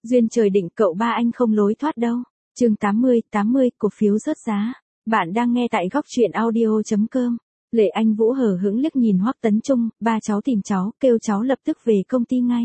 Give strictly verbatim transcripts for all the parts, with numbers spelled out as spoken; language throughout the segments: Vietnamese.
Duyên trời định cậu ba anh không lối thoát đâu. Chương tám mươi, tám mươi, cổ phiếu rớt giá. Bạn đang nghe tại góc truyện audio chấm com. Lệ Anh Vũ hờ hững liếc nhìn Hoắc Tấn Trung, ba cháu tìm cháu, kêu cháu lập tức về công ty ngay.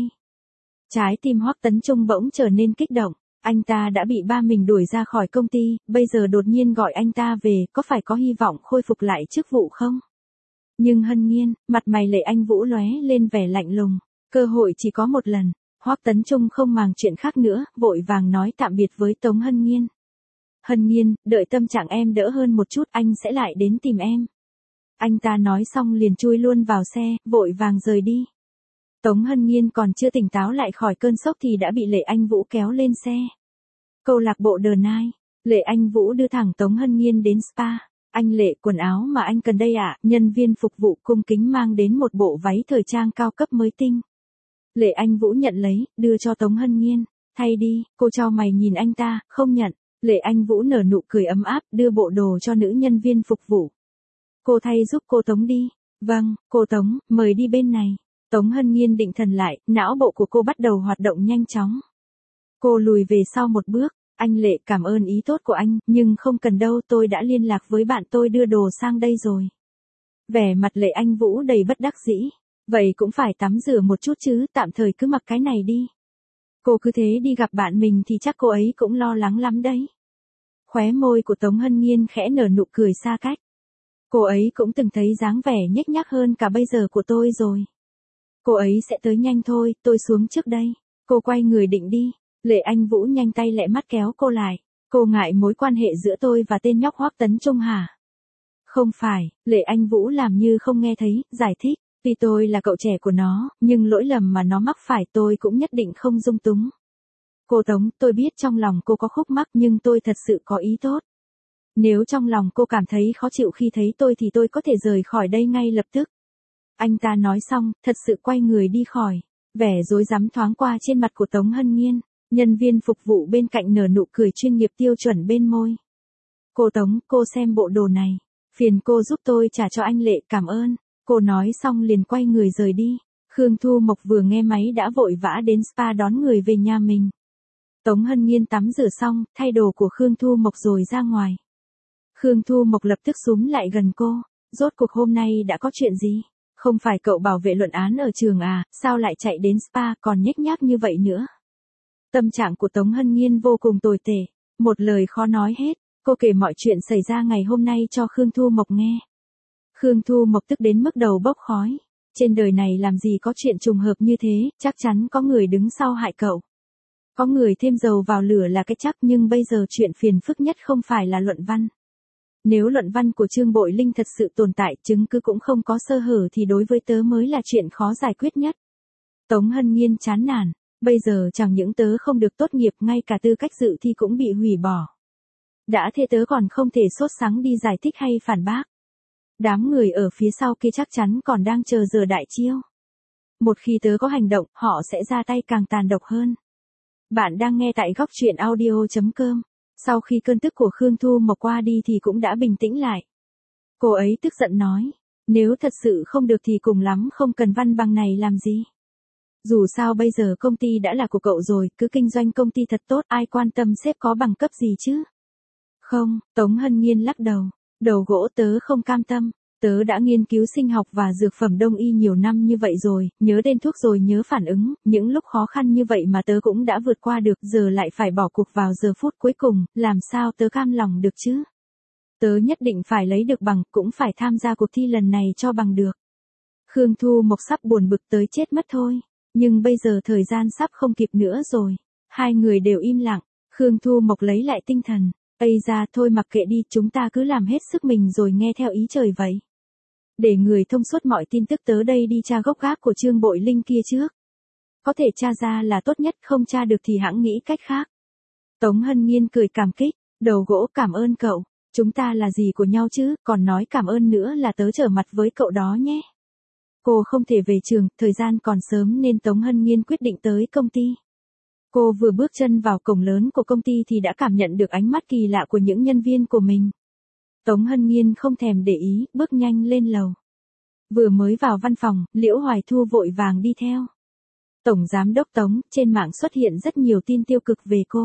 Trái tim Hoắc Tấn Trung bỗng trở nên kích động. Anh ta đã bị ba mình đuổi ra khỏi công ty, bây giờ đột nhiên gọi anh ta về, có phải có hy vọng khôi phục lại chức vụ không? Nhưng Hân Nhiên, mặt mày Lệ Anh Vũ lóe lên vẻ lạnh lùng. Cơ hội chỉ có một lần. Hoắc Tấn Trung không màng chuyện khác nữa, vội vàng nói tạm biệt với Tống Hân Nhiên. Hân Nhiên, đợi tâm trạng em đỡ hơn một chút anh sẽ lại đến tìm em. Anh ta nói xong liền chui luôn vào xe, vội vàng rời đi. Tống Hân Nhiên còn chưa tỉnh táo lại khỏi cơn sốc thì đã bị Lệ Anh Vũ kéo lên xe. Câu lạc bộ The Night, Lệ Anh Vũ đưa thẳng Tống Hân Nhiên đến spa. Anh Lệ, quần áo mà anh cần đây ạ, nhân viên phục vụ cung kính mang đến một bộ váy thời trang cao cấp mới tinh. Lệ Anh Vũ nhận lấy, đưa cho Tống Hân Nhiên. Thay đi, cô chau mày nhìn anh ta, không nhận. Lệ Anh Vũ nở nụ cười ấm áp, đưa bộ đồ cho nữ nhân viên phục vụ. Cô thay giúp cô Tống đi. Vâng, cô Tống, mời đi bên này. Tống Hân Nhiên định thần lại, não bộ của cô bắt đầu hoạt động nhanh chóng. Cô lùi về sau một bước. Anh Lệ, cảm ơn ý tốt của anh, nhưng không cần đâu, tôi đã liên lạc với bạn tôi đưa đồ sang đây rồi. Vẻ mặt Lệ Anh Vũ đầy bất đắc dĩ. Vậy cũng phải tắm rửa một chút chứ, tạm thời cứ mặc cái này đi. Cô cứ thế đi gặp bạn mình thì chắc cô ấy cũng lo lắng lắm đấy. Khóe môi của Tống Hân Nhiên khẽ nở nụ cười xa cách. Cô ấy cũng từng thấy dáng vẻ nhếch nhác hơn cả bây giờ của tôi rồi. Cô ấy sẽ tới nhanh thôi, tôi xuống trước đây. Cô quay người định đi. Lệ Anh Vũ nhanh tay lẹ mắt kéo cô lại. Cô ngại mối quan hệ giữa tôi và tên nhóc Hoắc Tấn Trung hả? Không phải, Lệ Anh Vũ làm như không nghe thấy, giải thích. Tuy tôi là cậu trẻ của nó, nhưng lỗi lầm mà nó mắc phải tôi cũng nhất định không dung túng. Cô Tống, tôi biết trong lòng cô có khúc mắc nhưng tôi thật sự có ý tốt. Nếu trong lòng cô cảm thấy khó chịu khi thấy tôi thì tôi có thể rời khỏi đây ngay lập tức. Anh ta nói xong, thật sự quay người đi khỏi. Vẻ rối rắm thoáng qua trên mặt của Tống Hân Nhiên. Nhân viên phục vụ bên cạnh nở nụ cười chuyên nghiệp tiêu chuẩn bên môi. Cô Tống, cô xem bộ đồ này. Phiền cô giúp tôi trả cho anh Lệ, cảm ơn. Cô nói xong liền quay người rời đi. Khương Thu Mộc vừa nghe máy đã vội vã đến spa đón người về nhà mình. Tống Hân Nhiên tắm rửa xong, thay đồ của Khương Thu Mộc rồi ra ngoài. Khương Thu Mộc lập tức xúm lại gần cô. Rốt cuộc hôm nay đã có chuyện gì? Không phải cậu bảo vệ luận án ở trường à, sao lại chạy đến spa còn nhếch nhác như vậy nữa? Tâm trạng của Tống Hân Nhiên vô cùng tồi tệ. Một lời khó nói hết. Cô kể mọi chuyện xảy ra ngày hôm nay cho Khương Thu Mộc nghe. Khương Thu Mộc tức đến mức đầu bốc khói. Trên đời này làm gì có chuyện trùng hợp như thế, chắc chắn có người đứng sau hại cậu. Có người thêm dầu vào lửa là cái chắc, nhưng bây giờ chuyện phiền phức nhất không phải là luận văn. Nếu luận văn của Trương Bội Linh thật sự tồn tại, chứng cứ cũng không có sơ hở thì đối với tớ mới là chuyện khó giải quyết nhất. Tống Hân Nhiên chán nản, bây giờ chẳng những tớ không được tốt nghiệp, ngay cả tư cách dự thi cũng bị hủy bỏ. Đã thế tớ còn không thể sốt sắng đi giải thích hay phản bác. Đám người ở phía sau kia chắc chắn còn đang chờ giờ đại chiêu. Một khi tớ có hành động, họ sẽ ra tay càng tàn độc hơn. Bạn đang nghe tại góc truyện audio chấm com. Sau khi cơn tức của Khương Thu Mộc qua đi thì cũng đã bình tĩnh lại. Cô ấy tức giận nói, nếu thật sự không được thì cùng lắm không cần văn bằng này làm gì. Dù sao bây giờ công ty đã là của cậu rồi, cứ kinh doanh công ty thật tốt, ai quan tâm sếp có bằng cấp gì chứ. Không, Tống Hân Nhiên lắc đầu. Đầu gỗ, tớ không cam tâm. Tớ đã nghiên cứu sinh học và dược phẩm đông y nhiều năm như vậy rồi, nhớ tên thuốc rồi nhớ phản ứng, những lúc khó khăn như vậy mà tớ cũng đã vượt qua được, giờ lại phải bỏ cuộc vào giờ phút cuối cùng, làm sao tớ cam lòng được chứ? Tớ nhất định phải lấy được bằng, cũng phải tham gia cuộc thi lần này cho bằng được. Khương Thu Mộc sắp buồn bực tới chết mất thôi, nhưng bây giờ thời gian sắp không kịp nữa rồi. Hai người đều im lặng, Khương Thu Mộc lấy lại tinh thần. Ây ra, thôi mặc kệ đi, chúng ta cứ làm hết sức mình rồi nghe theo ý trời vậy. Để người thông suốt mọi tin tức tớ đây đi tra gốc gác của Trương Bội Linh kia trước. Có thể tra ra là tốt nhất, không tra được thì hãng nghĩ cách khác. Tống Hân Nhiên cười cảm kích, đầu gỗ, cảm ơn cậu. Chúng ta là gì của nhau chứ, còn nói cảm ơn nữa là tớ trở mặt với cậu đó nhé. Cô không thể về trường, thời gian còn sớm nên Tống Hân Nhiên quyết định tới công ty. Cô vừa bước chân vào cổng lớn của công ty thì đã cảm nhận được ánh mắt kỳ lạ của những nhân viên của mình. Tống Hân Nhiên không thèm để ý, bước nhanh lên lầu. Vừa mới vào văn phòng, Liễu Hoài Thu vội vàng đi theo. Tổng Giám đốc Tống, trên mạng xuất hiện rất nhiều tin tiêu cực về cô.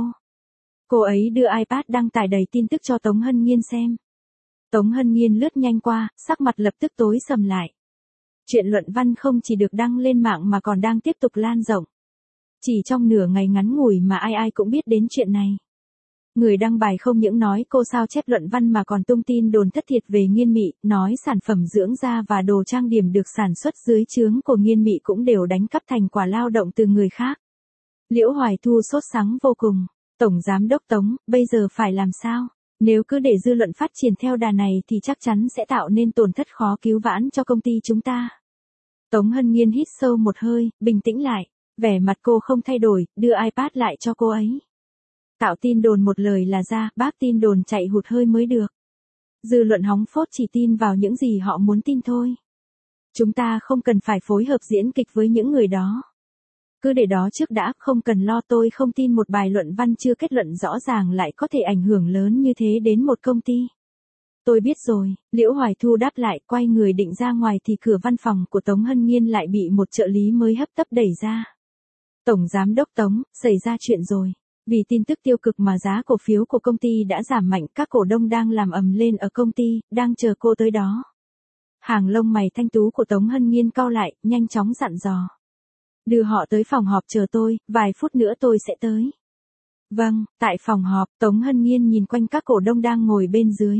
Cô ấy đưa iPad đăng tải đầy tin tức cho Tống Hân Nghiên xem. Tống Hân Nghiên lướt nhanh qua, sắc mặt lập tức tối sầm lại. Chuyện luận văn không chỉ được đăng lên mạng mà còn đang tiếp tục lan rộng. Chỉ trong nửa ngày ngắn ngủi mà ai ai cũng biết đến chuyện này. Người đăng bài không những nói cô sao chép luận văn mà còn tung tin đồn thất thiệt về Nghiên Mị, nói sản phẩm dưỡng da và đồ trang điểm được sản xuất dưới trướng của Nghiên Mị cũng đều đánh cắp thành quả lao động từ người khác. Liễu Hoài Thu sốt sắng vô cùng. Tổng Giám đốc Tống, bây giờ phải làm sao? Nếu cứ để dư luận phát triển theo đà này thì chắc chắn sẽ tạo nên tổn thất khó cứu vãn cho công ty chúng ta. Tống Hân Nghiên hít sâu một hơi, bình tĩnh lại. Vẻ mặt cô không thay đổi, đưa iPad lại cho cô ấy. Tạo tin đồn một lời là ra, bác tin đồn chạy hụt hơi mới được. Dư luận hóng phốt chỉ tin vào những gì họ muốn tin thôi. Chúng ta không cần phải phối hợp diễn kịch với những người đó. Cứ để đó trước đã, không cần lo, tôi không tin một bài luận văn chưa kết luận rõ ràng lại có thể ảnh hưởng lớn như thế đến một công ty. Tôi biết rồi, Liễu Hoài Thu đáp lại, quay người định ra ngoài thì cửa văn phòng của Tống Hân Nghiên lại bị một trợ lý mới hấp tấp đẩy ra. Tổng Giám đốc Tống, xảy ra chuyện rồi. Vì tin tức tiêu cực mà giá cổ phiếu của công ty đã giảm mạnh, các cổ đông đang làm ầm lên ở công ty, đang chờ cô tới đó. Hàng lông mày thanh tú của Tống Hân Nghiên cau lại, nhanh chóng dặn dò. Đưa họ tới phòng họp chờ tôi, vài phút nữa tôi sẽ tới. Vâng, tại phòng họp, Tống Hân Nghiên nhìn quanh các cổ đông đang ngồi bên dưới.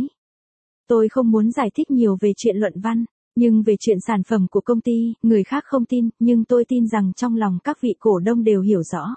Tôi không muốn giải thích nhiều về chuyện luận văn, nhưng về chuyện sản phẩm của công ty, người khác không tin, nhưng tôi tin rằng trong lòng các vị cổ đông đều hiểu rõ.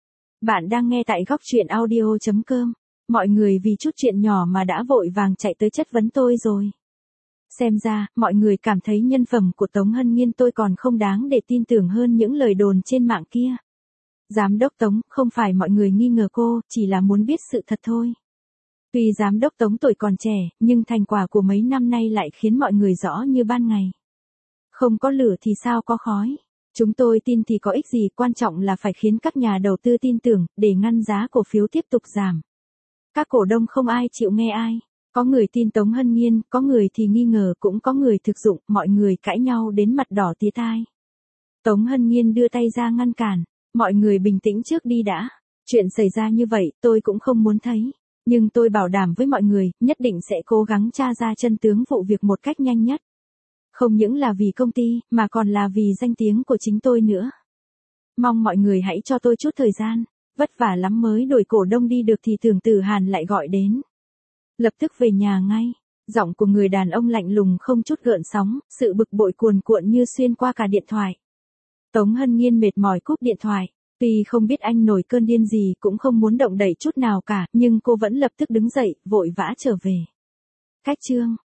Bạn đang nghe tại góc truyện audio chấm com. Mọi người vì chút chuyện nhỏ mà đã vội vàng chạy tới chất vấn tôi rồi. Xem ra, mọi người cảm thấy nhân phẩm của Tống Hân Nghiên tôi còn không đáng để tin tưởng hơn những lời đồn trên mạng kia. Giám đốc Tống, không phải mọi người nghi ngờ cô, chỉ là muốn biết sự thật thôi. Tuy Giám đốc Tống tuổi còn trẻ, nhưng thành quả của mấy năm nay lại khiến mọi người rõ như ban ngày. Không có lửa thì sao có khói. Chúng tôi tin thì có ích gì, quan trọng là phải khiến các nhà đầu tư tin tưởng, để ngăn giá cổ phiếu tiếp tục giảm. Các cổ đông không ai chịu nghe ai. Có người tin Tống Hân Nghiên, có người thì nghi ngờ, cũng có người thực dụng, mọi người cãi nhau đến mặt đỏ tía tai. Tống Hân Nghiên đưa tay ra ngăn cản, mọi người bình tĩnh trước đi đã. Chuyện xảy ra như vậy, tôi cũng không muốn thấy. Nhưng tôi bảo đảm với mọi người, nhất định sẽ cố gắng tra ra chân tướng vụ việc một cách nhanh nhất. Không những là vì công ty, mà còn là vì danh tiếng của chính tôi nữa. Mong mọi người hãy cho tôi chút thời gian, vất vả lắm mới đổi cổ đông đi được thì Tưởng Tử Hàn lại gọi đến. Lập tức về nhà ngay, giọng của người đàn ông lạnh lùng không chút gợn sóng, sự bực bội cuồn cuộn như xuyên qua cả điện thoại. Tống Hân Nghiên mệt mỏi cúp điện thoại, tuy không biết anh nổi cơn điên gì cũng không muốn động đậy chút nào cả, nhưng cô vẫn lập tức đứng dậy, vội vã trở về. Cách chương